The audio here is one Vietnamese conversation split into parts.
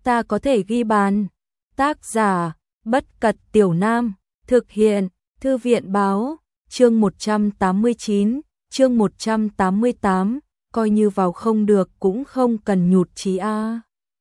ta có thể ghi bàn. Tác giả, Bất Cật Tiểu Nam, thực hiện, Thư viện báo, chương 189, chương 188, coi như vào không được cũng không cần nhụt chí a.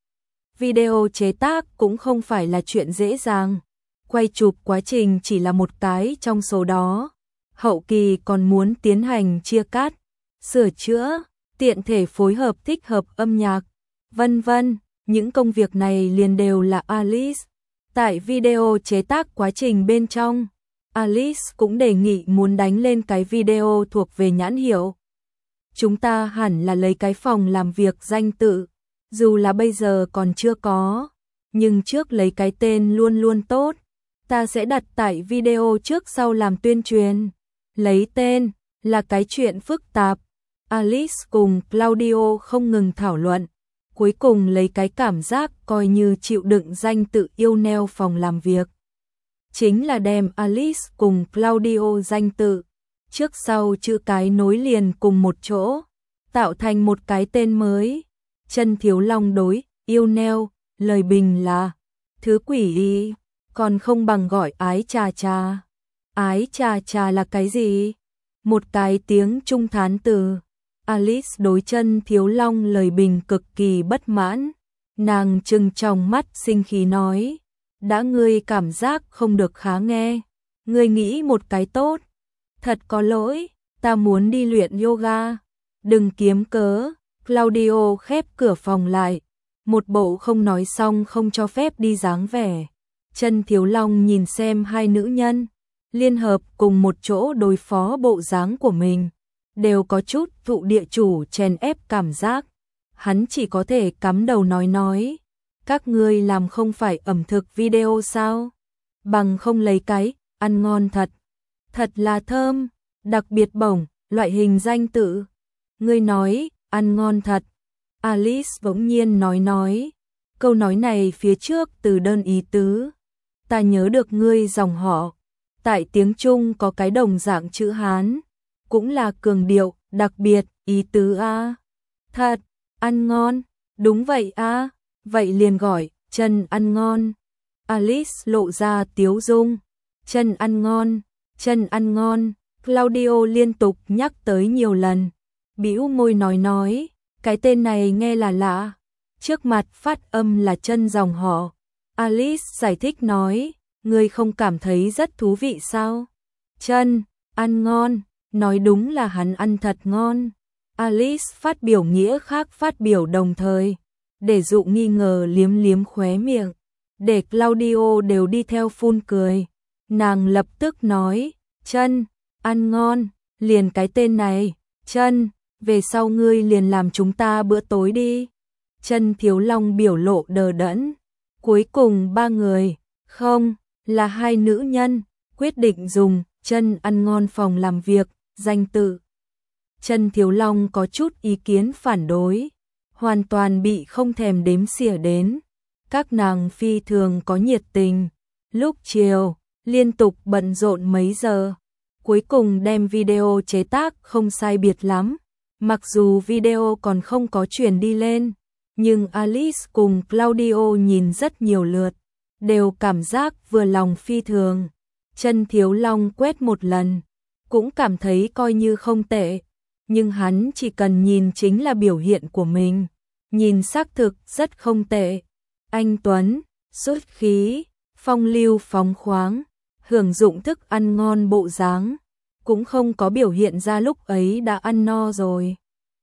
Video chế tác cũng không phải là chuyện dễ dàng, quay chụp quá trình chỉ là một cái trong số đó. Hậu kỳ còn muốn tiến hành chia cắt, sửa chữa, tiện thể phối hợp thích hợp âm nhạc, vân vân, những công việc này liền đều là Alice. Tại video chế tác quá trình bên trong, Alice cũng đề nghị muốn đánh lên cái video thuộc về nhãn hiệu. Chúng ta hẳn là lấy cái phòng làm việc danh tự, dù là bây giờ còn chưa có, nhưng trước lấy cái tên luôn luôn tốt. Ta sẽ đặt tại video trước sau làm tuyên truyền. Lấy tên là cái chuyện phức tạp. Alice cùng Claudio không ngừng thảo luận. Cuối cùng lấy cái cảm giác coi như chịu đựng danh tự yêu neo phòng làm việc. Chính là đem Alice cùng Claudio danh tự, trước sau chữ cái nối liền cùng một chỗ, tạo thành một cái tên mới. Chân Thiếu Long đối yêu neo, lời bình là thứ quỷ đi, còn không bằng gọi ái trà trà. Ái trà trà là cái gì? Một cái tiếng Trung thán từ. Alice đối Chân Thiếu Long lời bình cực kỳ bất mãn. Nàng trừng trong mắt sinh khí nói, đã ngươi cảm giác không được khá nghe, ngươi nghĩ một cái tốt. Thật có lỗi, ta muốn đi luyện yoga. Đừng kiếm cớ. Claudio khép cửa phòng lại, một bộ không nói xong không cho phép đi dáng vẻ. Chân Thiếu Long nhìn xem hai nữ nhân liên hợp cùng một chỗ đối phó bộ dáng của mình, đều có chút thụ địa chủ chèn ép cảm giác. Hắn chỉ có thể cắm đầu nói, các ngươi làm không phải ẩm thực video sao? Bằng không lấy cái, ăn ngon thật, thật là thơm, đặc biệt bổng, loại hình danh tự. Ngươi nói, ăn ngon thật. Alice bỗng nhiên nói, câu nói này phía trước từ đơn ý tứ. Ta nhớ được ngươi dòng họ, tại tiếng Trung có cái đồng dạng chữ Hán, cũng là cường điệu, đặc biệt, ý tứ a. Thật, ăn ngon, đúng vậy a, vậy liền gọi, chân ăn ngon. Alice lộ ra tiếu dung, chân ăn ngon, chân ăn ngon. Claudio liên tục nhắc tới nhiều lần, bĩu môi nói, cái tên này nghe là lạ, trước mặt phát âm là Chân dòng họ. Alice giải thích nói, ngươi không cảm thấy rất thú vị sao? Chân, ăn ngon, nói đúng là hắn ăn thật ngon. Alice phát biểu nghĩa khác phát biểu đồng thời, để dụ nghi ngờ liếm liếm khóe miệng, để Claudio đều đi theo phun cười. Nàng lập tức nói, Chân, ăn ngon, liền cái tên này, Chân, về sau ngươi liền làm chúng ta bữa tối đi. Chân Thiếu Long biểu lộ đờ đẫn. Cuối cùng ba người, không, là hai nữ nhân, quyết định dùng Chân ăn ngon phòng làm việc, danh tự. Chân Thiếu Long có chút ý kiến phản đối, hoàn toàn bị không thèm đếm xỉa đến. Các nàng phi thường có nhiệt tình, lúc chiều, liên tục bận rộn mấy giờ, cuối cùng đem video chế tác không sai biệt lắm. Mặc dù video còn không có truyền đi lên, nhưng Alice cùng Claudio nhìn rất nhiều lượt, đều cảm giác vừa lòng phi thường. Chân Thiếu Long quét một lần, cũng cảm thấy coi như không tệ, nhưng hắn chỉ cần nhìn chính là biểu hiện của mình, nhìn xác thực rất không tệ. Anh tuấn, xuất khí, phong lưu phóng khoáng, hưởng dụng thức ăn ngon bộ dáng, cũng không có biểu hiện ra lúc ấy đã ăn no rồi.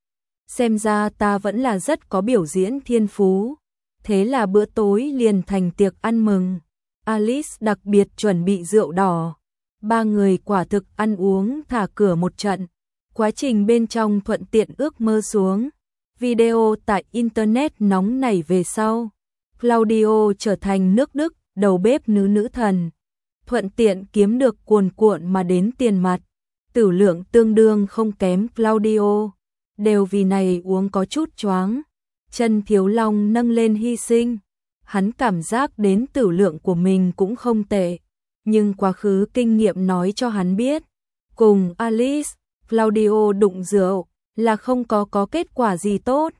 Xem ra ta vẫn là rất có biểu diễn thiên phú. Thế là bữa tối liền thành tiệc ăn mừng. Alice đặc biệt chuẩn bị rượu đỏ. Ba người quả thực ăn uống thả cửa một trận. Quá trình bên trong thuận tiện ước mơ xuống. Video tại Internet nóng nảy về sau. Claudio trở thành nước Đức, đầu bếp nữ thần. Thuận tiện kiếm được cuồn cuộn mà đến tiền mặt. Tử lượng tương đương không kém Claudio. Đều vì này uống có chút choáng. Chân Thiếu Long nâng lên hy sinh. Hắn cảm giác đến tử lượng của mình cũng không tệ. Nhưng quá khứ kinh nghiệm nói cho hắn biết. Cùng Alice, Claudio đụng rượu là không có kết quả gì tốt.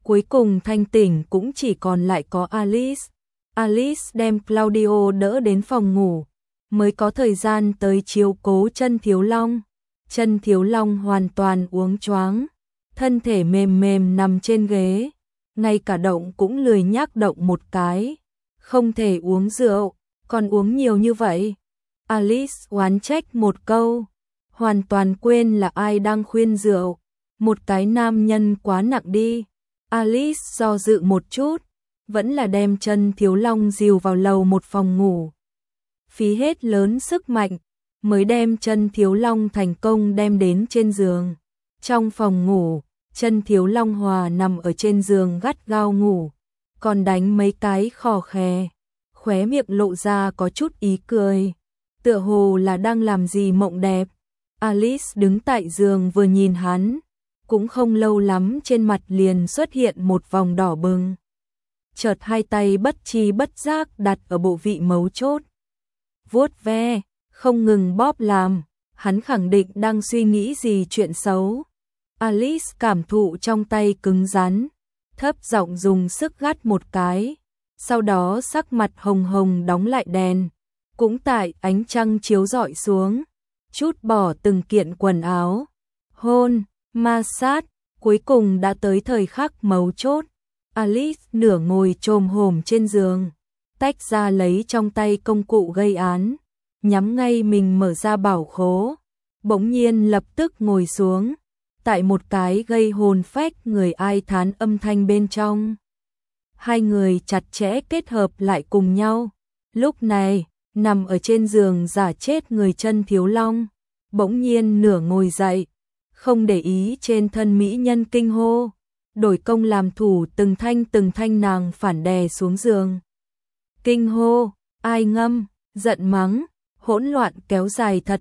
Cuối cùng thanh tỉnh cũng chỉ còn lại có Alice. Alice đem Claudio đỡ đến phòng ngủ, mới có thời gian tới chiếu cố Chân Thiếu Long. Chân Thiếu Long hoàn toàn uống choáng, thân thể mềm mềm nằm trên ghế, ngay cả động cũng lười nhác động một cái. Không thể uống rượu, còn uống nhiều như vậy. Alice oán trách một câu, hoàn toàn quên là ai đang khuyên rượu. Một cái nam nhân quá nặng đi. Alice do dự một chút, vẫn là đem Chân Thiếu Long dìu vào lầu một phòng ngủ. Phí hết lớn sức mạnh, mới đem Chân Thiếu Long thành công đem đến trên giường. Trong phòng ngủ, Chân Thiếu Long hòa nằm ở trên giường gắt gao ngủ, còn đánh mấy cái khò khè, khóe miệng lộ ra có chút ý cười, tựa hồ là đang làm gì mộng đẹp. Alice đứng tại giường vừa nhìn hắn, cũng không lâu lắm trên mặt liền xuất hiện một vòng đỏ bừng. Chợt hai tay bất tri bất giác đặt ở bộ vị mấu chốt, vuốt ve, không ngừng bóp làm, hắn khẳng định đang suy nghĩ gì chuyện xấu. Alice cảm thụ trong tay cứng rắn, thấp giọng dùng sức gắt một cái, sau đó sắc mặt hồng hồng đóng lại đèn, cũng tại ánh trăng chiếu rọi xuống, trút bỏ từng kiện quần áo, hôn, ma sát, cuối cùng đã tới thời khắc mấu chốt. Alice nửa ngồi chồm hổm trên giường, tách ra lấy trong tay công cụ gây án, nhắm ngay mình mở ra bảo khố, bỗng nhiên lập tức ngồi xuống, tại một cái gây hồn phách người ai thán âm thanh bên trong. Hai người chặt chẽ kết hợp lại cùng nhau. Lúc này, nằm ở trên giường giả chết người Chân Thiếu Long, bỗng nhiên nửa ngồi dậy, không để ý trên thân mỹ nhân kinh hô, đổi công làm thủ từng thanh nàng phản đè xuống giường. Kinh hô, ai ngâm, giận mắng, hỗn loạn kéo dài thật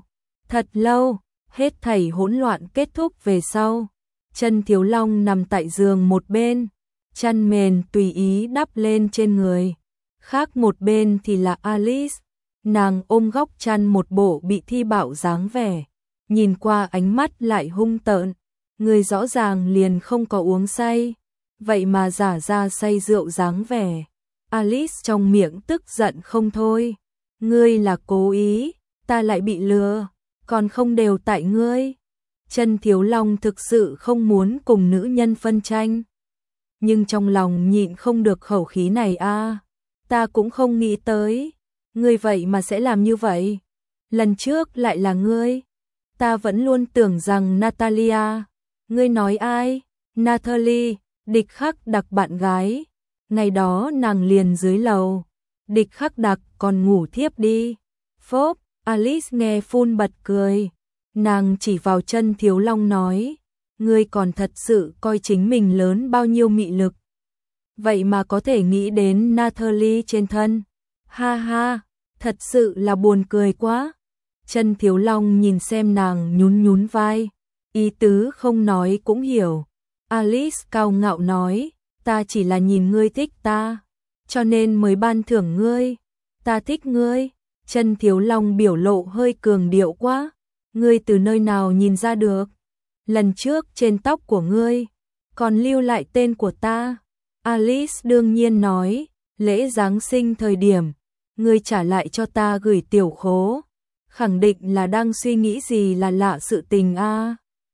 lâu, hết thảy hỗn loạn kết thúc về sau. Chân Thiếu Long nằm tại giường một bên, chăn mền tùy ý đắp lên trên người, khác một bên thì là Alice, nàng ôm góc chăn một bộ bị thi bạo dáng vẻ, nhìn qua ánh mắt lại hung tợn, người rõ ràng liền không có uống say, vậy mà giả ra say rượu dáng vẻ. Alice trong miệng tức giận không thôi, ngươi là cố ý, ta lại bị lừa, còn không đều tại ngươi. Chân Thiếu Long thực sự không muốn cùng nữ nhân phân tranh, nhưng trong lòng nhịn không được khẩu khí này a, ta cũng không nghĩ tới, ngươi vậy mà sẽ làm như vậy. Lần trước lại là ngươi, ta vẫn luôn tưởng rằng Natalia. Ngươi nói ai? Natalie, Địch Khắc Đặc bạn gái. Ngày đó nàng liền dưới lầu, Địch Khắc Đặc còn ngủ thiếp đi. Phốp, Alice nghe phun bật cười. Nàng chỉ vào Chân Thiếu Long nói, ngươi còn thật sự coi chính mình lớn bao nhiêu mị lực. Vậy mà có thể nghĩ đến Natalie trên thân. Ha ha, thật sự là buồn cười quá. Chân Thiếu Long nhìn xem nàng nhún vai, ý tứ không nói cũng hiểu. Alice cao ngạo nói, ta chỉ là nhìn ngươi thích ta, cho nên mới ban thưởng ngươi. Ta thích ngươi. Chân Thiếu Long biểu lộ hơi cường điệu quá. Ngươi từ nơi nào nhìn ra được? Lần trước trên tóc của ngươi còn lưu lại tên của ta. Alice đương nhiên nói, lễ Giáng sinh thời điểm ngươi trả lại cho ta gửi tiểu khố, khẳng định là đang suy nghĩ gì là lạ sự tình a.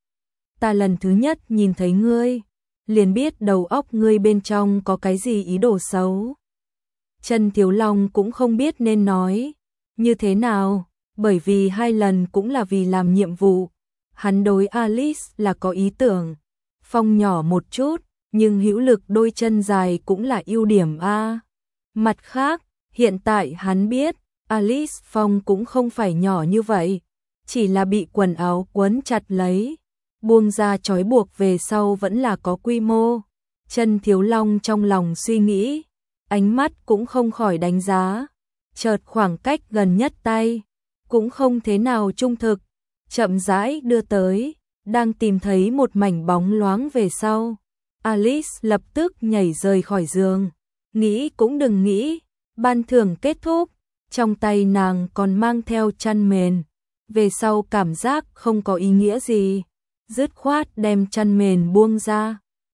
Ta lần thứ nhất nhìn thấy ngươi, liền biết đầu óc ngươi bên trong có cái gì ý đồ xấu. Chân Thiếu Long cũng không biết nên nói như thế nào, bởi vì hai lần cũng là vì làm nhiệm vụ. Hắn đối Alice là có ý tưởng, phong nhỏ một chút, nhưng hữu lực đôi chân dài cũng là ưu điểm a. Mặt khác, hiện tại hắn biết, Alice phong cũng không phải nhỏ như vậy, chỉ là bị quần áo quấn chặt lấy, buông ra trói buộc về sau vẫn là có quy mô. Chân Thiếu Long trong lòng suy nghĩ, ánh mắt cũng không khỏi đánh giá, chợt khoảng cách gần nhất tay, cũng không thế nào trung thực, chậm rãi đưa tới, đang tìm thấy một mảnh bóng loáng về sau. Alice lập tức nhảy rời khỏi giường, nghĩ cũng đừng nghĩ, ban thưởng kết thúc, trong tay nàng còn mang theo chăn mền, về sau cảm giác không có ý nghĩa gì, dứt khoát đem chăn mền buông ra,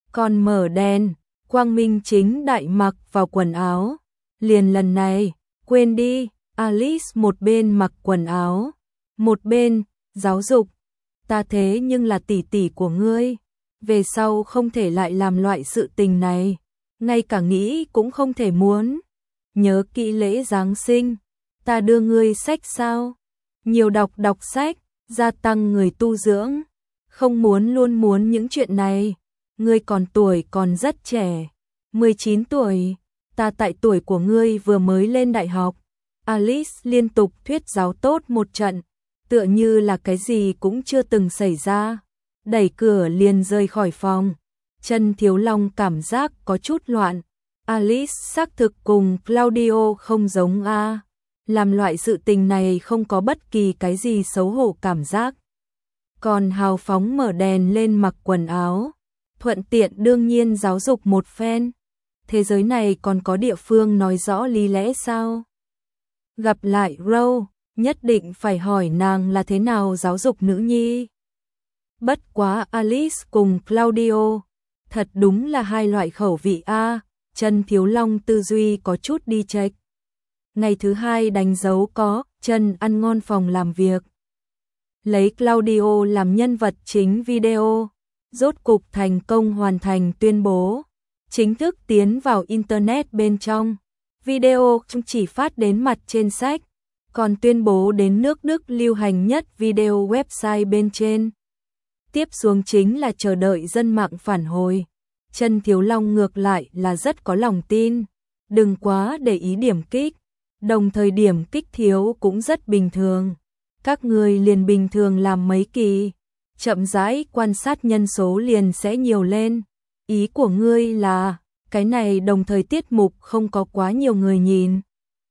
còn mở đèn, quang minh chính đại mặc vào quần áo. Liền lần này, quên đi, Alice một bên mặc quần áo, một bên giáo dục, ta thế nhưng là tỷ tỷ của ngươi, về sau không thể lại làm loại sự tình này, ngay cả nghĩ cũng không thể muốn. Nhớ kỹ lễ Giáng sinh, ta đưa ngươi sách sao? Nhiều đọc sách, gia tăng người tu dưỡng, không muốn luôn muốn những chuyện này. Ngươi còn tuổi còn rất trẻ, 19 tuổi, ta tại tuổi của ngươi vừa mới lên đại học. Alice liên tục thuyết giáo tốt một trận, tựa như là cái gì cũng chưa từng xảy ra. Đẩy cửa liền rời khỏi phòng. Chân Thiếu Long cảm giác có chút loạn. Alice xác thực cùng Claudio không giống a. Làm loại sự tình này không có bất kỳ cái gì xấu hổ cảm giác. Còn hào phóng mở đèn lên mặc quần áo, thuận tiện đương nhiên giáo dục một phen. Thế giới này còn có địa phương nói rõ lý lẽ sao? Gặp lại Rose, nhất định phải hỏi nàng là thế nào giáo dục nữ nhi. Bất quá Alice cùng Claudio, thật đúng là hai loại khẩu vị a. Chân Thiếu Long tư duy có chút đi chệch. Ngày thứ hai đánh dấu có Chân ăn ngon phòng làm việc. Lấy Claudio làm nhân vật chính video, rốt cục thành công hoàn thành tuyên bố, chính thức tiến vào Internet bên trong. Video không chỉ phát đến mặt trên sách, còn tuyên bố đến nước Đức lưu hành nhất video website bên trên. Tiếp xuống chính là chờ đợi dân mạng phản hồi. Chân Thiếu Long ngược lại là rất có lòng tin, đừng quá để ý điểm kích, đồng thời điểm kích thiếu cũng rất bình thường. Các người liền bình thường làm mấy kỳ, chậm rãi quan sát nhân số liền sẽ nhiều lên. Ý của ngươi là, cái này đồng thời tiết mục không có quá nhiều người nhìn.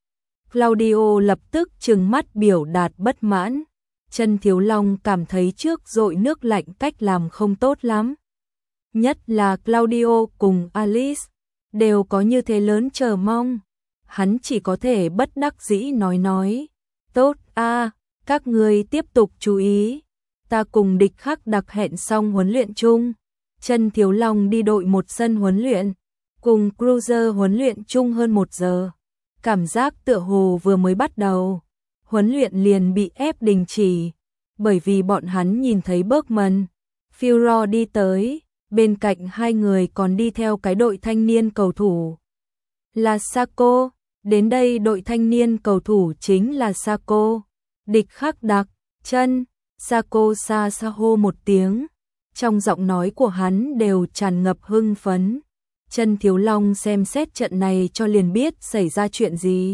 Claudio lập tức trừng mắt biểu đạt bất mãn. Chân Thiếu Long cảm thấy trước dội nước lạnh cách làm không tốt lắm. Nhất là Claudio cùng Alice, đều có như thế lớn chờ mong. Hắn chỉ có thể bất đắc dĩ nói. Tốt a, các người tiếp tục chú ý. Ta cùng địch khắc đặc hẹn xong huấn luyện chung. Chân Thiếu Long đi đội một sân huấn luyện, cùng Cruiser huấn luyện chung hơn 1 giờ. Cảm giác tựa hồ vừa mới bắt đầu, huấn luyện liền bị ép đình chỉ, bởi vì bọn hắn nhìn thấy Bergman, Führer đi tới, bên cạnh hai người còn đi theo cái đội thanh niên cầu thủ. Là Sako, đến đây đội thanh niên cầu thủ chính là Sako. Địch khắc đặc, Chân, Sako xa xa hô một tiếng, trong giọng nói của hắn đều tràn ngập hưng phấn. Chân Thiếu Long xem xét trận này cho liền biết xảy ra chuyện gì.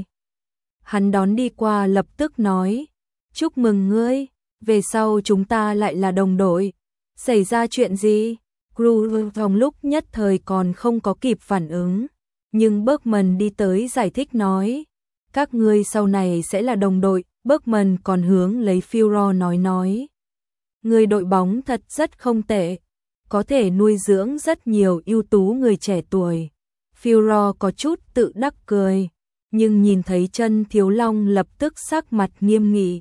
Hắn đón đi qua lập tức nói, chúc mừng ngươi, về sau chúng ta lại là đồng đội. Xảy ra chuyện gì? Cruiser trong lúc nhất thời còn không có kịp phản ứng, nhưng Bergman đi tới giải thích nói, các ngươi sau này sẽ là đồng đội. Bergman còn hướng lấy Führer nói. Người đội bóng thật rất không tệ, có thể nuôi dưỡng rất nhiều ưu tú người trẻ tuổi. Führer có chút tự đắc cười, nhưng nhìn thấy Chân Thiếu Long lập tức sắc mặt nghiêm nghị,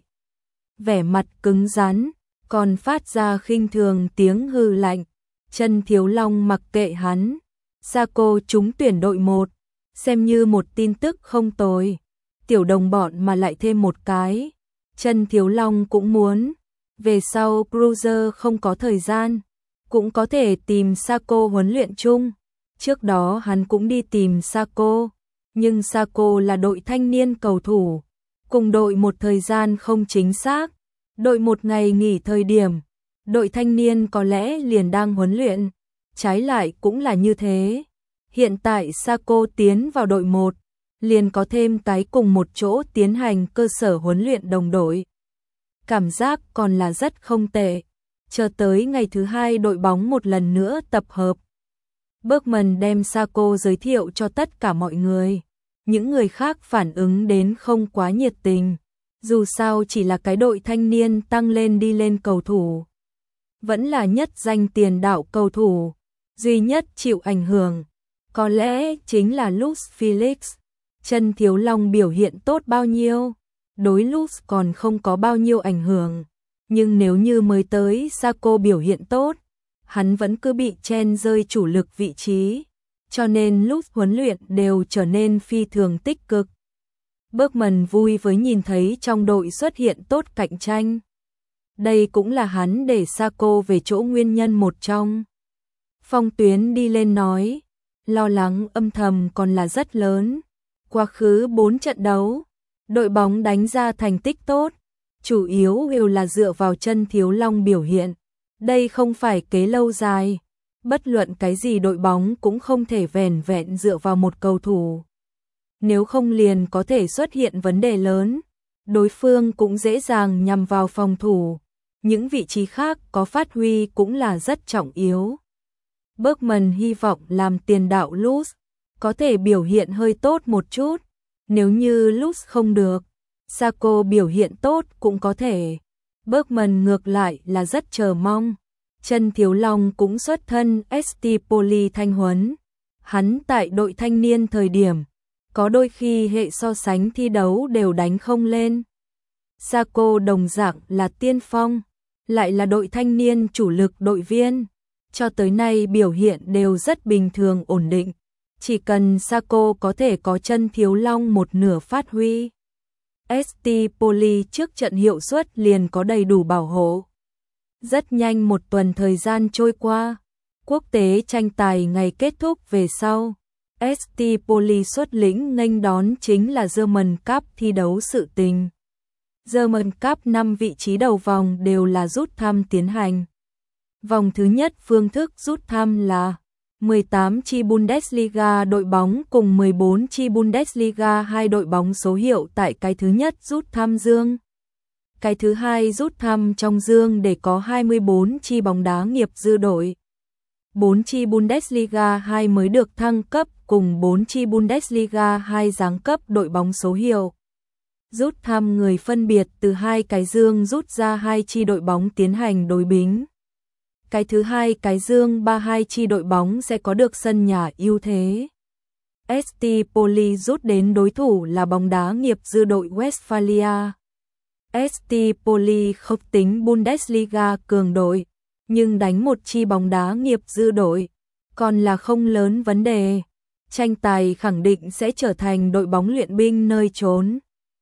vẻ mặt cứng rắn, còn phát ra khinh thường tiếng hư lạnh. Chân Thiếu Long mặc kệ hắn, Sako trúng tuyển đội 1, xem như một tin tức không tồi. Tiểu đồng bọn mà lại thêm một cái, Chân Thiếu Long cũng muốn. Về sau Cruiser không có thời gian, cũng có thể tìm Sako huấn luyện chung. Trước đó hắn cũng đi tìm Sako, nhưng Sako là đội thanh niên cầu thủ, cùng đội một thời gian không chính xác. Đội một ngày nghỉ thời điểm, đội thanh niên có lẽ liền đang huấn luyện, trái lại cũng là như thế. Hiện tại Sako tiến vào đội 1, liền có thêm cái cùng một chỗ tiến hành cơ sở huấn luyện đồng đội. Cảm giác còn là rất không tệ. Chờ tới ngày thứ hai đội bóng một lần nữa tập hợp. Bergman đem Sako giới thiệu cho tất cả mọi người. Những người khác phản ứng đến không quá nhiệt tình. Dù sao chỉ là cái đội thanh niên tăng lên đi lên cầu thủ. Vẫn là nhất danh tiền đạo cầu thủ. Duy nhất chịu ảnh hưởng, có lẽ chính là Lux Felix. Chân Thiếu Long biểu hiện tốt bao nhiêu, đối Lux còn không có bao nhiêu ảnh hưởng. Nhưng nếu như mới tới Sako biểu hiện tốt, hắn vẫn cứ bị chen rơi chủ lực vị trí, cho nên lúc huấn luyện đều trở nên phi thường tích cực. Bergman vui với nhìn thấy trong đội xuất hiện tốt cạnh tranh. Đây cũng là hắn để Sarko về chỗ nguyên nhân một trong. Phong Tuyến đi lên nói, lo lắng âm thầm còn là rất lớn. Quá khứ 4 trận đấu, đội bóng đánh ra thành tích tốt, chủ yếu đều là dựa vào chân Thiếu Long biểu hiện. Đây không phải kế lâu dài, bất luận cái gì đội bóng cũng không thể vẻn vẹn dựa vào một cầu thủ. Nếu không liền có thể xuất hiện vấn đề lớn, đối phương cũng dễ dàng nhằm vào phòng thủ. Những vị trí khác có phát huy cũng là rất trọng yếu. Bergman hy vọng làm tiền đạo Lutz có thể biểu hiện hơi tốt một chút. Nếu như Lutz không được, Sarko biểu hiện tốt cũng có thể. Bergman ngược lại là rất chờ mong. Chân Thiếu Long cũng xuất thân ST Poli Thanh Huấn. Hắn tại đội thanh niên thời điểm, có đôi khi hệ so sánh thi đấu đều đánh không lên. Sarko đồng dạng là tiên phong, lại là đội thanh niên chủ lực đội viên. Cho tới nay biểu hiện đều rất bình thường ổn định. Chỉ cần Sarko có thể có chân Thiếu Long một nửa phát huy, ST Poli trước trận hiệu suất liền có đầy đủ bảo hộ. Rất nhanh một tuần thời gian trôi qua, quốc tế tranh tài ngày kết thúc về sau. ST Poli xuất lĩnh nghênh đón chính là German Cup thi đấu sự tình. German Cup 5 vị trí đầu vòng đều là rút thăm tiến hành. Vòng thứ nhất phương thức rút thăm là 18 chi Bundesliga đội bóng cùng 14 chi Bundesliga 2 đội bóng số hiệu tại cái thứ nhất rút thăm dương. Cái thứ hai rút thăm trong dương để có 24 chi bóng đá nghiệp dư đội. 4 chi Bundesliga 2 mới được thăng cấp cùng 4 chi Bundesliga 2 giáng cấp đội bóng số hiệu. Rút thăm người phân biệt từ hai cái dương rút ra 2 chi đội bóng tiến hành đối bính. Cái thứ hai cái dương 32 chi đội bóng sẽ có được sân nhà ưu thế. ST Poli rút đến đối thủ là bóng đá nghiệp dư đội Westphalia. ST Poli không tính Bundesliga cường đội, nhưng đánh một chi bóng đá nghiệp dư đội, còn là không lớn vấn đề. Tranh tài khẳng định sẽ trở thành đội bóng luyện binh nơi trốn.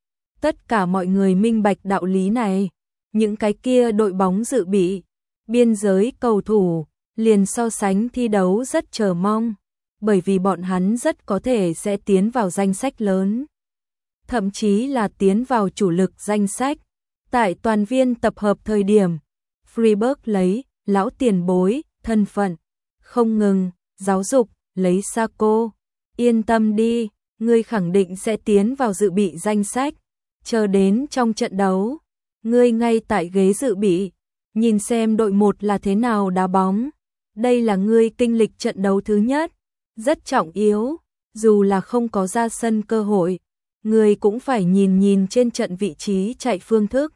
Tất cả mọi người minh bạch đạo lý này, những cái kia đội bóng dự bị, biên giới cầu thủ, liền so sánh thi đấu rất chờ mong, bởi vì bọn hắn rất có thể sẽ tiến vào danh sách lớn. Thậm chí là tiến vào chủ lực danh sách. Tại toàn viên tập hợp thời điểm, Freiburg lấy lão tiền bối, thân phận, không ngừng, giáo dục, lấy Sarko. Yên tâm đi, ngươi khẳng định sẽ tiến vào dự bị danh sách. Chờ đến trong trận đấu, ngươi ngay tại ghế dự bị, nhìn xem đội 1 là thế nào đá bóng. Đây là ngươi kinh lịch trận đấu thứ nhất, rất trọng yếu, dù là không có ra sân cơ hội, ngươi cũng phải nhìn trên trận vị trí chạy phương thức.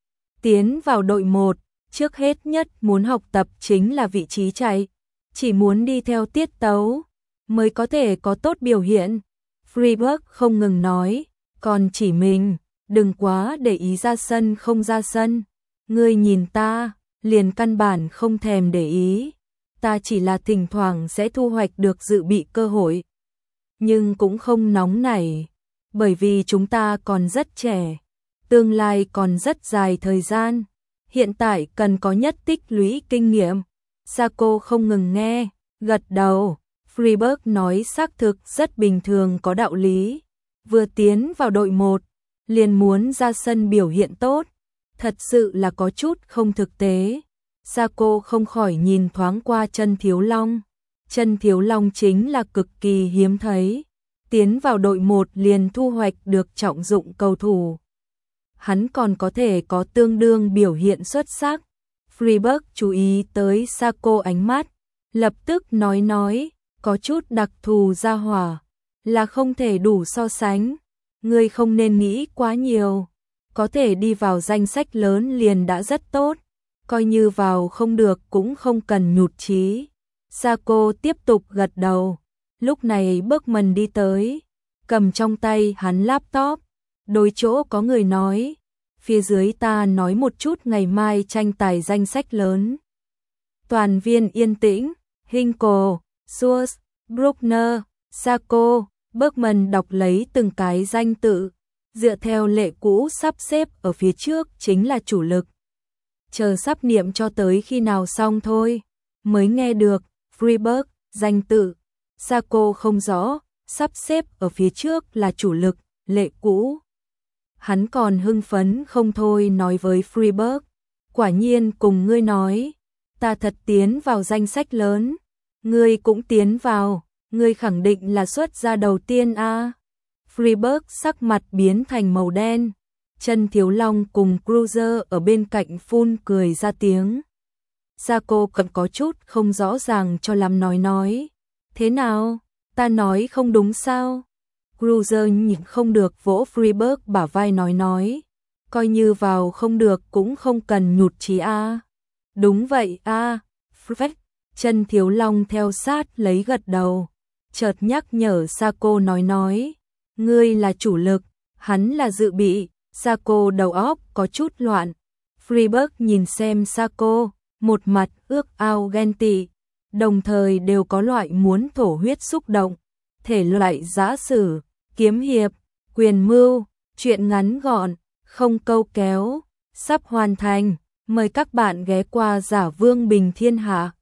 Tiến vào đội 1, trước hết nhất muốn học tập chính là vị trí chạy, chỉ muốn đi theo tiết tấu mới có thể có tốt biểu hiện. Freiburg không ngừng nói, còn chỉ mình, đừng quá để ý ra sân không ra sân. Ngươi nhìn ta, liền căn bản không thèm để ý. Ta chỉ là thỉnh thoảng sẽ thu hoạch được dự bị cơ hội. Nhưng cũng không nóng nảy, bởi vì chúng ta còn rất trẻ. Tương lai còn rất dài thời gian. Hiện tại cần có nhất tích lũy kinh nghiệm. Sarko không ngừng nghe, gật đầu. Freiburg nói xác thực rất bình thường có đạo lý. Vừa tiến vào đội 1, liền muốn ra sân biểu hiện tốt. Thật sự là có chút không thực tế. Sarko không khỏi nhìn thoáng qua chân Thiếu Long. Chân Thiếu Long chính là cực kỳ hiếm thấy. Tiến vào đội 1 liền thu hoạch được trọng dụng cầu thủ. Hắn còn có thể có tương đương biểu hiện xuất sắc. Freiburg chú ý tới Sarko ánh mắt, lập tức nói, có chút đặc thù ra hỏa, là không thể đủ so sánh. Ngươi không nên nghĩ quá nhiều, có thể đi vào danh sách lớn liền đã rất tốt, coi như vào không được cũng không cần nhụt chí. Sarko tiếp tục gật đầu. Lúc này Bergman đi tới, cầm trong tay hắn laptop, đối chỗ có người nói, phía dưới ta nói một chút ngày mai tranh tài danh sách lớn. Toàn viên yên tĩnh, Hinkle, Schwartz, Bruckner, Sarko, Bergman đọc lấy từng cái danh tự, dựa theo lệ cũ sắp xếp ở phía trước chính là chủ lực. Chờ sắp niệm cho tới khi nào xong thôi, mới nghe được, Friedberg, danh tự, Sarko không rõ, sắp xếp ở phía trước là chủ lực, lệ cũ. Hắn còn hưng phấn không thôi nói với Friedberg, quả nhiên cùng ngươi nói, ta thật tiến vào danh sách lớn, ngươi cũng tiến vào, ngươi khẳng định là xuất gia đầu tiên a. Friedberg sắc mặt biến thành màu đen, Chân Thiếu Long cùng Cruiser ở bên cạnh phun cười ra tiếng. Sarko còn có chút không rõ ràng cho lắm nói, thế nào, ta nói không đúng sao? Cruiser nhìn không được vỗ Friedberg bả vai nói, coi như vào không được cũng không cần nhụt chí a. Đúng vậy a. Friedberg, Chân Thiếu Long theo sát lấy gật đầu, chợt nhắc nhở Sarko nói, ngươi là chủ lực, hắn là dự bị. Sarko đầu óc có chút loạn. Friedberg nhìn xem Sarko, một mặt ước ao ghen tị, đồng thời đều có loại muốn thổ huyết xúc động. Thể loại giã sử, kiếm hiệp, quyền mưu, truyện ngắn gọn, không câu kéo, sắp hoàn thành. Mời các bạn ghé qua Giả Vương Bình Thiên Hạ.